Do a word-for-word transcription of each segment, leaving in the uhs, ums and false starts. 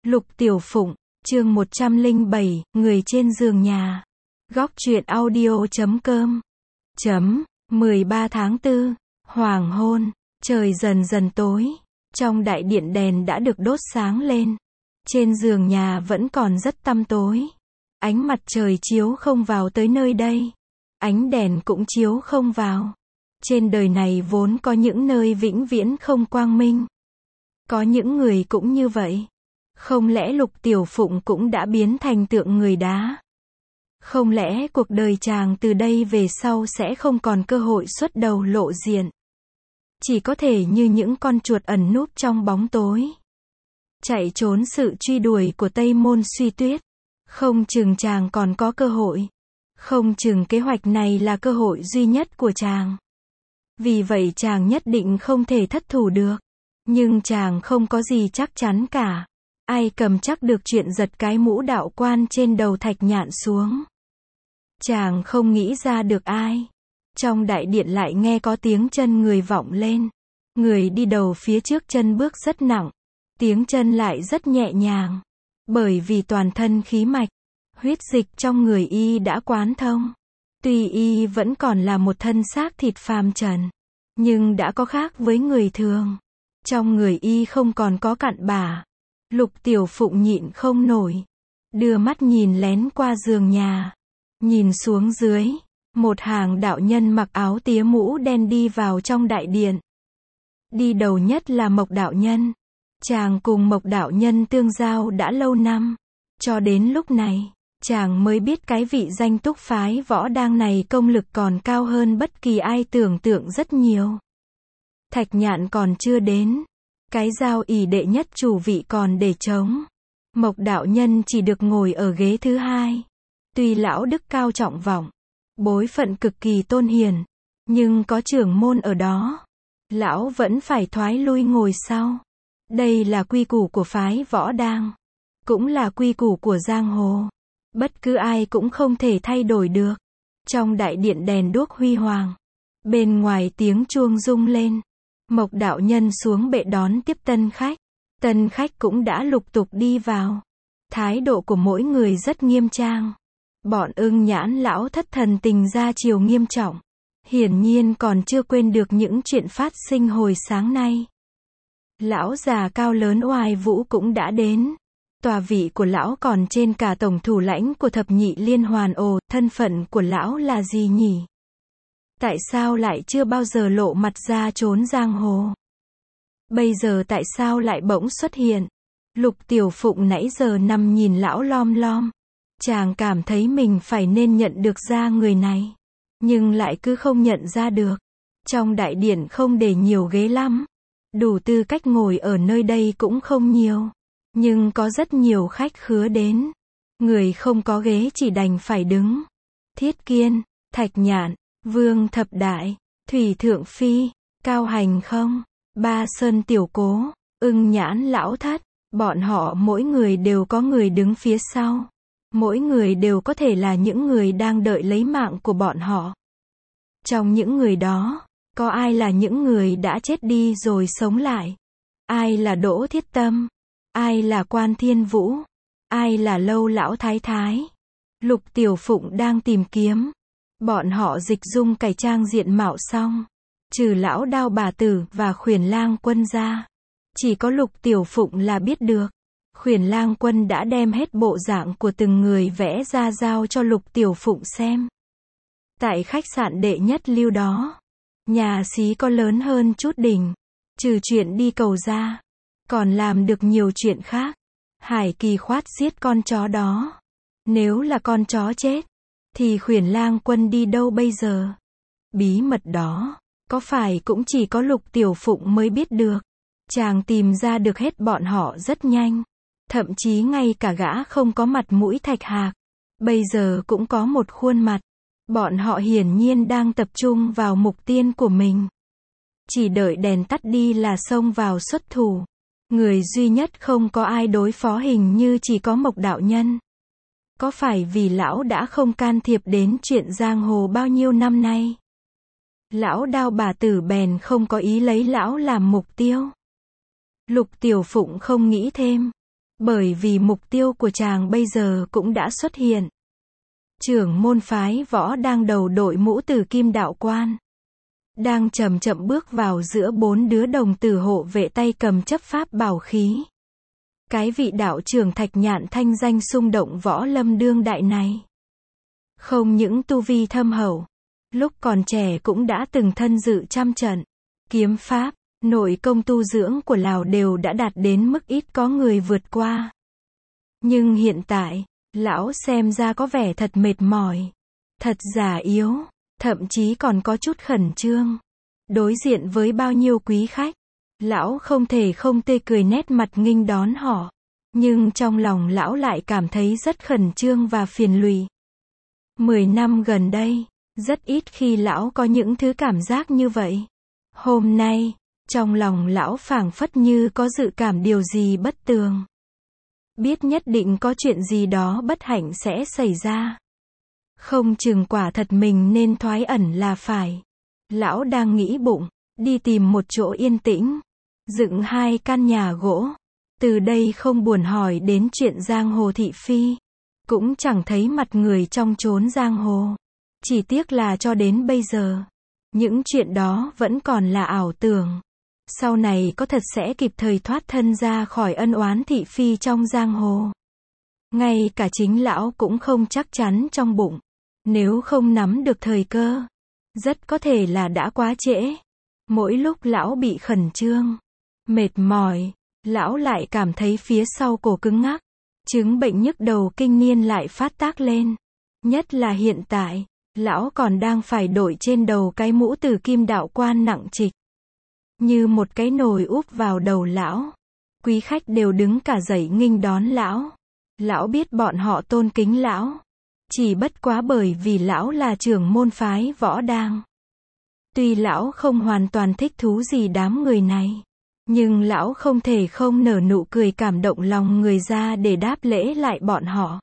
Lục Tiểu Phụng, chương một trăm lẻ bảy, người trên giường nhà. Góc truyện audio chấm com. Chấm, mười ba tháng tư, hoàng hôn, trời dần dần tối, trong đại điện đèn đã được đốt sáng lên. Trên giường nhà vẫn còn rất tăm tối. Ánh mặt trời chiếu không vào tới nơi đây. Ánh đèn cũng chiếu không vào. Trên đời này vốn có những nơi vĩnh viễn không quang minh. Có những người cũng như vậy. Không lẽ Lục Tiểu Phụng cũng đã biến thành tượng người đá? Không lẽ cuộc đời chàng từ đây về sau sẽ không còn cơ hội xuất đầu lộ diện? Chỉ có thể như những con chuột ẩn núp trong bóng tối, chạy trốn sự truy đuổi của Tây Môn Suy Tuyết. Không chừng chàng còn có cơ hội. Không chừng kế hoạch này là cơ hội duy nhất của chàng. Vì vậy chàng nhất định không thể thất thủ được. Nhưng chàng không có gì chắc chắn cả. Ai cầm chắc được chuyện giật cái mũ đạo quan trên đầu Thạch Nhạn xuống? Chàng không nghĩ ra được ai. Trong đại điện lại nghe có tiếng chân người vọng lên. Người đi đầu phía trước chân bước rất nặng. Tiếng chân lại rất nhẹ nhàng. Bởi vì toàn thân khí mạch, huyết dịch trong người y đã quán thông. Tuy y vẫn còn là một thân xác thịt phàm trần, nhưng đã có khác với người thường. Trong người y không còn có cặn bã. Lục Tiểu Phụng nhịn không nổi. Đưa mắt nhìn lén qua giường nhà. Nhìn xuống dưới. Một hàng đạo nhân mặc áo tía mũ đen đi vào trong đại điện. Đi đầu nhất là Mộc đạo nhân. Chàng cùng Mộc đạo nhân tương giao đã lâu năm. Cho đến lúc này, chàng mới biết cái vị danh túc phái võ đang này công lực còn cao hơn bất kỳ ai tưởng tượng rất nhiều. Thạch Nhạn còn chưa đến. Cái giao ỷ đệ nhất chủ vị còn để trống. Mộc đạo nhân chỉ được ngồi ở ghế thứ hai. Tuy lão đức cao trọng vọng, bối phận cực kỳ tôn hiền, nhưng có trưởng môn ở đó, lão vẫn phải thoái lui ngồi sau. Đây là quy củ của phái võ đang, cũng là quy củ của giang hồ. Bất cứ ai cũng không thể thay đổi được. Trong đại điện đèn đuốc huy hoàng, bên ngoài tiếng chuông rung lên. Mộc đạo nhân xuống bệ đón tiếp tân khách. Tân khách cũng đã lục tục đi vào. Thái độ của mỗi người rất nghiêm trang. Bọn Ưng Nhãn lão thất thần tình ra chiều nghiêm trọng. Hiển nhiên còn chưa quên được những chuyện phát sinh hồi sáng nay. Lão già cao lớn oai vũ cũng đã đến. Tòa vị của lão còn trên cả tổng thủ lãnh của thập nhị liên hoàn. Ồ, thân phận của lão là gì nhỉ? Tại sao lại chưa bao giờ lộ mặt ra trốn giang hồ? Bây giờ tại sao lại bỗng xuất hiện? Lục Tiểu Phụng nãy giờ nằm nhìn lão lom lom. Chàng cảm thấy mình phải nên nhận được ra người này. Nhưng lại cứ không nhận ra được. Trong đại điện không để nhiều ghế lắm. Đủ tư cách ngồi ở nơi đây cũng không nhiều. Nhưng có rất nhiều khách khứa đến. Người không có ghế chỉ đành phải đứng. Thiết Kiên, Thạch Nhạn, Vương Thập Đại, Thủy Thượng Phi, Cao Hành Không, Ba Sơn Tiểu Cố, Ưng Nhãn lão thất. Bọn họ mỗi người đều có người đứng phía sau. Mỗi người đều có thể là những người đang đợi lấy mạng của bọn họ. Trong những người đó, có ai là những người đã chết đi rồi sống lại? Ai là Đỗ Thiết Tâm? Ai là Quan Thiên Vũ? Ai là Lâu Lão Thái Thái? Lục Tiểu Phụng đang tìm kiếm. Bọn họ dịch dung cải trang diện mạo xong. Trừ Lão Đao Bà Tử và Khuyển Lang Quân ra. Chỉ có Lục Tiểu Phụng là biết được. Khuyển Lang Quân đã đem hết bộ dạng của từng người vẽ ra giao cho Lục Tiểu Phụng xem. Tại khách sạn đệ nhất lưu đó, nhà xí có lớn hơn chút đỉnh. Trừ chuyện đi cầu ra, còn làm được nhiều chuyện khác. Hải Kỳ khoát giết con chó đó. Nếu là con chó chết, thì Khuyển Lang Quân đi đâu bây giờ? Bí mật đó, có phải cũng chỉ có Lục Tiểu Phụng mới biết được. Chàng tìm ra được hết bọn họ rất nhanh. Thậm chí ngay cả gã không có mặt mũi Thạch Hạc, bây giờ cũng có một khuôn mặt. Bọn họ hiển nhiên đang tập trung vào mục tiêu của mình. Chỉ đợi đèn tắt đi là xông vào xuất thủ. Người duy nhất không có ai đối phó hình như chỉ có Mộc đạo nhân. Có phải vì lão đã không can thiệp đến chuyện giang hồ bao nhiêu năm nay? Lão Đao Bà Tử bèn không có ý lấy lão làm mục tiêu. Lục Tiểu Phụng không nghĩ thêm. Bởi vì mục tiêu của chàng bây giờ cũng đã xuất hiện. Trưởng môn phái võ đang đầu đội mũ tử kim đạo quan. Đang chậm chậm bước vào giữa bốn đứa đồng tử hộ vệ tay cầm chấp pháp bảo khí. Cái vị đạo trưởng Thạch Nhạn thanh danh xung động võ lâm đương đại này. Không những tu vi thâm hậu, lúc còn trẻ cũng đã từng thân dự trăm trận, kiếm pháp, nội công tu dưỡng của Lào đều đã đạt đến mức ít có người vượt qua. Nhưng hiện tại, lão xem ra có vẻ thật mệt mỏi, thật già yếu, thậm chí còn có chút khẩn trương. Đối diện với bao nhiêu quý khách, lão không thể không tươi cười nét mặt nghênh đón họ. Nhưng trong lòng lão lại cảm thấy rất khẩn trương và phiền lụy. Mười năm gần đây, rất ít khi lão có những thứ cảm giác như vậy. Hôm nay, trong lòng lão phảng phất như có dự cảm điều gì bất tường. Biết nhất định có chuyện gì đó bất hạnh sẽ xảy ra. Không chừng quả thật mình nên thoái ẩn là phải. Lão đang nghĩ bụng, đi tìm một chỗ yên tĩnh, dựng hai căn nhà gỗ. Từ đây không buồn hỏi đến chuyện giang hồ thị phi. Cũng chẳng thấy mặt người trong chốn giang hồ. Chỉ tiếc là cho đến bây giờ, những chuyện đó vẫn còn là ảo tưởng. Sau này có thật sẽ kịp thời thoát thân ra khỏi ân oán thị phi trong giang hồ. Ngay cả chính lão cũng không chắc chắn trong bụng. Nếu không nắm được thời cơ, rất có thể là đã quá trễ. Mỗi lúc lão bị khẩn trương, mệt mỏi, lão lại cảm thấy phía sau cổ cứng ngắc. Chứng bệnh nhức đầu kinh niên lại phát tác lên. Nhất là hiện tại, lão còn đang phải đội trên đầu cái mũ tử kim đạo quan nặng trịch. Như một cái nồi úp vào đầu lão. Quý khách đều đứng cả dậy nghênh đón lão. Lão biết bọn họ tôn kính lão. Chỉ bất quá bởi vì lão là trưởng môn phái võ đang. Tuy lão không hoàn toàn thích thú gì đám người này. Nhưng lão không thể không nở nụ cười cảm động lòng người ra để đáp lễ lại bọn họ.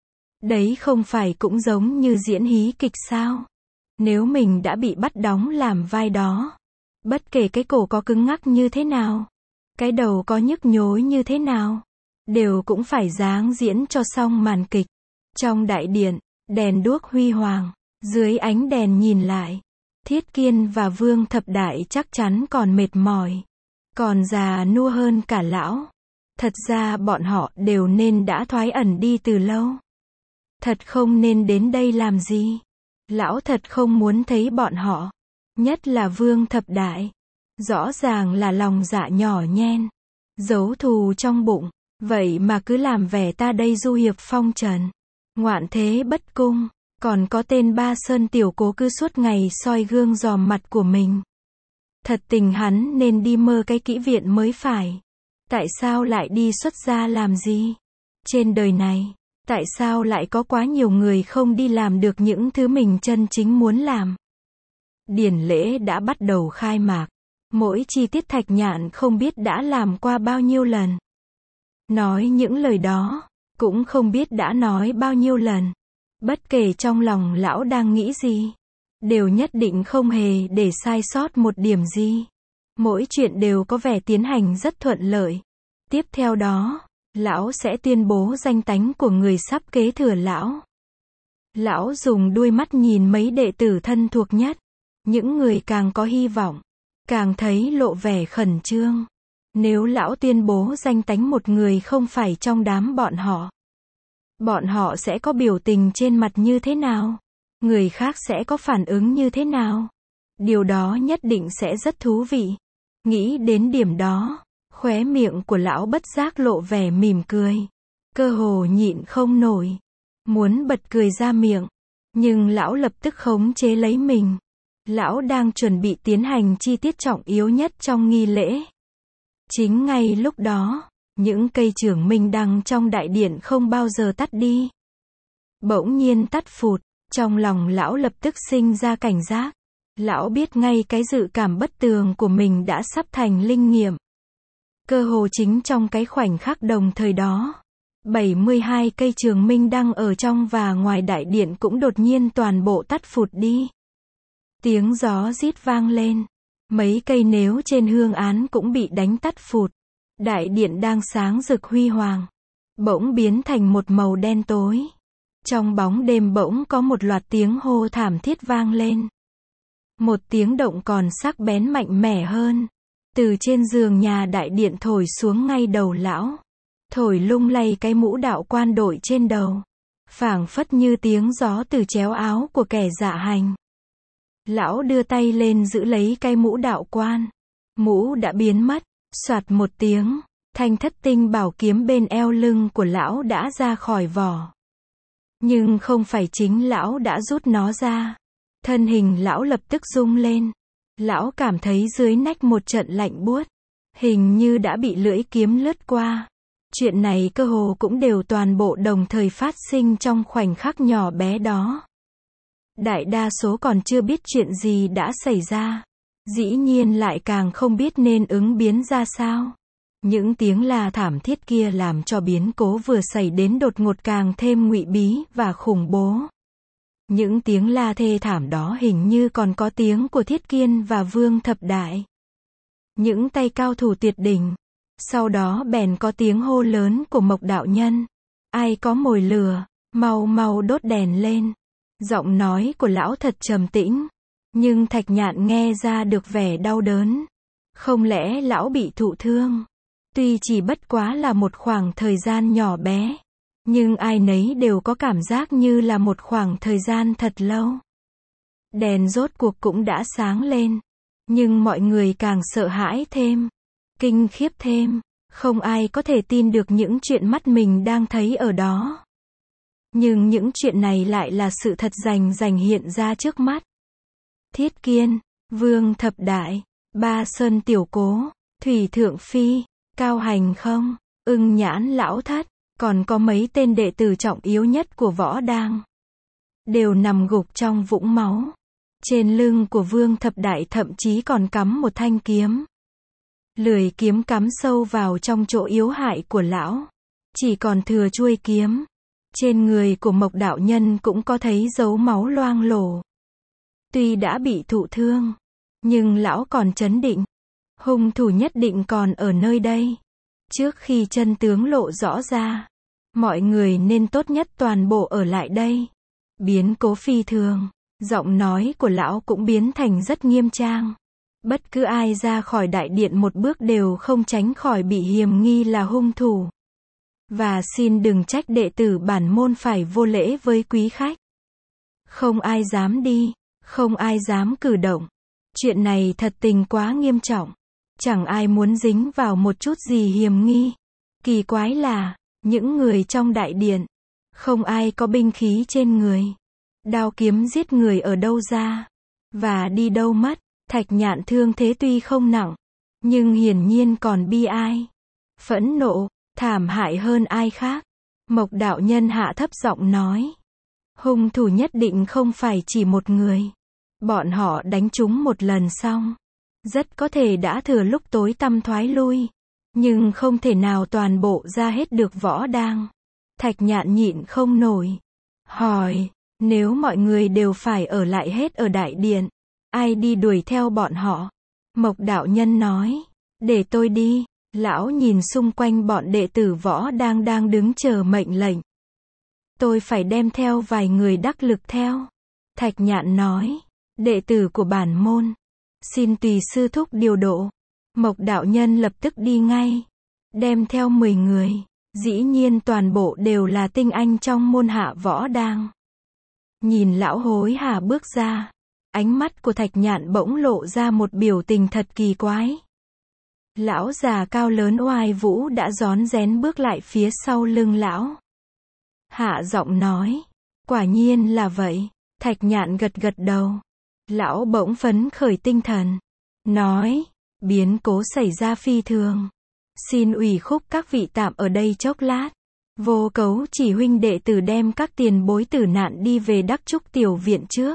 Đấy không phải cũng giống như diễn hí kịch sao? Nếu mình đã bị bắt đóng làm vai đó, bất kể cái cổ có cứng ngắc như thế nào, cái đầu có nhức nhối như thế nào, đều cũng phải dáng diễn cho xong màn kịch. Trong đại điện, đèn đuốc huy hoàng, dưới ánh đèn nhìn lại, Thiết Kiên và Vương Thập Đại chắc chắn còn mệt mỏi. Còn già nua hơn cả lão. Thật ra bọn họ đều nên đã thoái ẩn đi từ lâu. Thật không nên đến đây làm gì. Lão thật không muốn thấy bọn họ. Nhất là Vương Thập Đại. Rõ ràng là lòng dạ nhỏ nhen. Giấu thù trong bụng. Vậy mà cứ làm vẻ ta đây du hiệp phong trần. Ngoạn thế bất cung. Còn có tên Ba Sơn tiểu cố cứ suốt ngày soi gương dòm mặt của mình. Thật tình hắn nên đi mơ cái kỹ viện mới phải. Tại sao lại đi xuất gia làm gì? Trên đời này, tại sao lại có quá nhiều người không đi làm được những thứ mình chân chính muốn làm? Điển lễ đã bắt đầu khai mạc. Mỗi chi tiết Thạch Nhạn không biết đã làm qua bao nhiêu lần. Nói những lời đó, cũng không biết đã nói bao nhiêu lần. Bất kể trong lòng lão đang nghĩ gì, đều nhất định không hề để sai sót một điểm gì. Mỗi chuyện đều có vẻ tiến hành rất thuận lợi. Tiếp theo đó, lão sẽ tuyên bố danh tánh của người sắp kế thừa lão. Lão dùng đuôi mắt nhìn mấy đệ tử thân thuộc nhất. Những người càng có hy vọng, càng thấy lộ vẻ khẩn trương. Nếu lão tuyên bố danh tánh một người không phải trong đám bọn họ, bọn họ sẽ có biểu tình trên mặt như thế nào? Người khác sẽ có phản ứng như thế nào? Điều đó nhất định sẽ rất thú vị. Nghĩ đến điểm đó, khóe miệng của lão bất giác lộ vẻ mỉm cười. Cơ hồ nhịn không nổi. Muốn bật cười ra miệng. Nhưng lão lập tức khống chế lấy mình. Lão đang chuẩn bị tiến hành chi tiết trọng yếu nhất trong nghi lễ. Chính ngay lúc đó, những cây trưởng minh đăng trong đại điện không bao giờ tắt đi. Bỗng nhiên tắt phụt. Trong lòng lão lập tức sinh ra cảnh giác. Lão biết ngay cái dự cảm bất tường của mình đã sắp thành linh nghiệm. Cơ hồ chính trong cái khoảnh khắc đồng thời đó, bảy mươi hai cây trường minh đăng ở trong và ngoài đại điện cũng đột nhiên toàn bộ tắt phụt đi. Tiếng gió rít vang lên. Mấy cây nếu trên hương án cũng bị đánh tắt phụt. Đại điện đang sáng rực huy hoàng. bỗng biến thành một màu đen tối. Trong bóng đêm bỗng có một loạt tiếng hô thảm thiết vang lên. Một tiếng động còn sắc bén mạnh mẽ hơn. Từ trên giường nhà đại điện thổi xuống ngay đầu lão. Thổi lung lay cái mũ đạo quan đội trên đầu. Phảng phất như tiếng gió từ chéo áo của kẻ dạ hành. Lão đưa tay lên giữ lấy cái mũ đạo quan. Mũ đã biến mất. Soạt một tiếng, thanh thất tinh bảo kiếm bên eo lưng của lão đã ra khỏi vỏ. Nhưng không phải chính lão đã rút nó ra. Thân hình lão lập tức rung lên. Lão cảm thấy dưới nách một trận lạnh buốt. Hình như đã bị lưỡi kiếm lướt qua. Chuyện này cơ hồ cũng đều toàn bộ đồng thời phát sinh trong khoảnh khắc nhỏ bé đó. Đại đa số còn chưa biết chuyện gì đã xảy ra. Dĩ nhiên lại càng không biết nên ứng biến ra sao. Những tiếng la thảm thiết kia làm cho biến cố vừa xảy đến đột ngột càng thêm ngụy bí và khủng bố. Những tiếng la thê thảm đó hình như còn có tiếng của Thiết Kiên và Vương Thập Đại. Những tay cao thủ tuyệt đỉnh. Sau đó bèn có tiếng hô lớn của Mộc đạo nhân. Ai có mồi lửa, mau mau đốt đèn lên. Giọng nói của lão thật trầm tĩnh. Nhưng Thạch Nhạn nghe ra được vẻ đau đớn. Không lẽ lão bị thụ thương? Tuy chỉ bất quá là một khoảng thời gian nhỏ bé. Nhưng ai nấy đều có cảm giác như là một khoảng thời gian thật lâu. Đèn rốt cuộc cũng đã sáng lên. Nhưng mọi người càng sợ hãi thêm. Kinh khiếp thêm. Không ai có thể tin được những chuyện mắt mình đang thấy ở đó. Nhưng những chuyện này lại là sự thật rành rành hiện ra trước mắt. Thiết Kiên, Vương Thập Đại, Ba Sơn Tiểu Cố, Thủy Thượng Phi, Cao Hành Không, Ưng Nhãn Lão Thất, còn có mấy tên đệ tử trọng yếu nhất của Võ Đang. Đều nằm gục trong vũng máu. Trên lưng của Vương Thập Đại thậm chí còn cắm một thanh kiếm. Lưỡi kiếm cắm sâu vào trong chỗ yếu hại của lão. Chỉ còn thừa chuôi kiếm. Trên người của Mộc đạo nhân cũng có thấy dấu máu loang lổ. Tuy đã bị thụ thương, nhưng lão còn trấn định. Hung thủ nhất định còn ở nơi đây. Trước khi chân tướng lộ rõ ra, mọi người nên tốt nhất toàn bộ ở lại đây. Biến cố phi thường, giọng nói của lão cũng biến thành rất nghiêm trang. Bất cứ ai ra khỏi đại điện một bước đều không tránh khỏi bị hiềm nghi là hung thủ. Và xin đừng trách đệ tử bản môn phải vô lễ với quý khách. Không ai dám đi, không ai dám cử động. Chuyện này thật tình quá nghiêm trọng. Chẳng ai muốn dính vào một chút gì hiềm nghi. Kỳ quái là, những người trong đại điện, không ai có binh khí trên người. Đao kiếm giết người ở đâu ra? Và đi đâu mất? Thạch Nhạn thương thế tuy không nặng, nhưng hiển nhiên còn bi ai. Phẫn nộ, thảm hại hơn ai khác. Mộc đạo nhân hạ thấp giọng nói. Hung thủ nhất định không phải chỉ một người. Bọn họ đánh chúng một lần xong. Rất có thể đã thừa lúc tối tăm thoái lui. Nhưng không thể nào toàn bộ ra hết được Võ Đang. Thạch Nhạn nhịn không nổi. Hỏi, nếu mọi người đều phải ở lại hết ở đại điện, ai đi đuổi theo bọn họ? Mộc đạo nhân nói, để tôi đi. Lão nhìn xung quanh bọn đệ tử Võ Đang đang đứng chờ mệnh lệnh. Tôi phải đem theo vài người đắc lực theo. Thạch Nhạn nói, đệ tử của bản môn, xin tùy sư thúc điều độ. Mộc đạo nhân lập tức đi ngay. Đem theo mười người. Dĩ nhiên toàn bộ đều là tinh anh trong môn hạ Võ Đang. Nhìn lão hối hả bước ra. Ánh mắt của Thạch Nhạn bỗng lộ ra một biểu tình thật kỳ quái. Lão già cao lớn oai vũ đã rón rén bước lại phía sau lưng lão. Hạ giọng nói. Quả nhiên là vậy. Thạch Nhạn gật gật đầu. Lão bỗng phấn khởi tinh thần. Nói. Biến cố xảy ra phi thường. Xin ủy khúc các vị tạm ở đây chốc lát. Vô Cấu chỉ huynh đệ tử đem các tiền bối tử nạn đi về Đắc Trúc tiểu viện trước.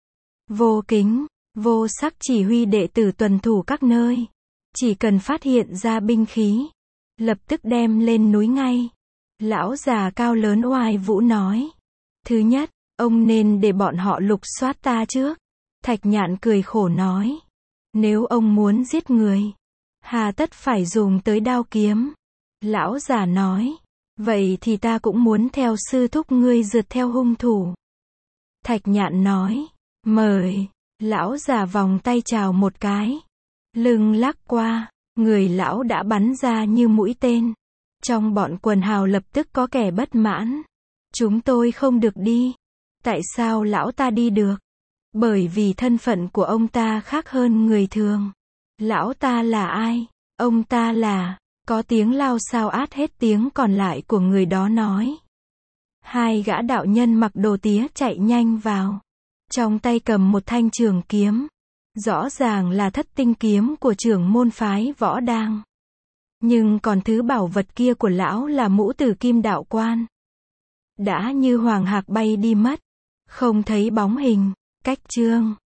Vô Kính, Vô Sắc chỉ huy đệ tử tuần thủ các nơi. Chỉ cần phát hiện ra binh khí, lập tức đem lên núi ngay. Lão già cao lớn oai vũ nói. Thứ nhất, ông nên để bọn họ lục soát ta trước. Thạch Nhạn cười khổ nói. Nếu ông muốn giết người, hà tất phải dùng tới đao kiếm. Lão già nói. Vậy thì ta cũng muốn theo sư thúc ngươi rượt theo hung thủ. Thạch Nhạn nói, mời. Lão già vòng tay chào một cái. Lưng lắc qua, người lão đã bắn ra như mũi tên. Trong bọn quần hào lập tức có kẻ bất mãn. Chúng tôi không được đi. Tại sao lão ta đi được? Bởi vì thân phận của ông ta khác hơn người thường. Lão ta là ai? Ông ta là... Có tiếng lao xao át hết tiếng còn lại của người đó nói. Hai gã đạo nhân mặc đồ tía chạy nhanh vào. Trong tay cầm một thanh trường kiếm. Rõ ràng là thất tinh kiếm của trưởng môn phái Võ Đang. Nhưng còn thứ bảo vật kia của lão là mũ tử kim đạo quan. Đã như hoàng hạc bay đi mất. Không thấy bóng hình. Cách chương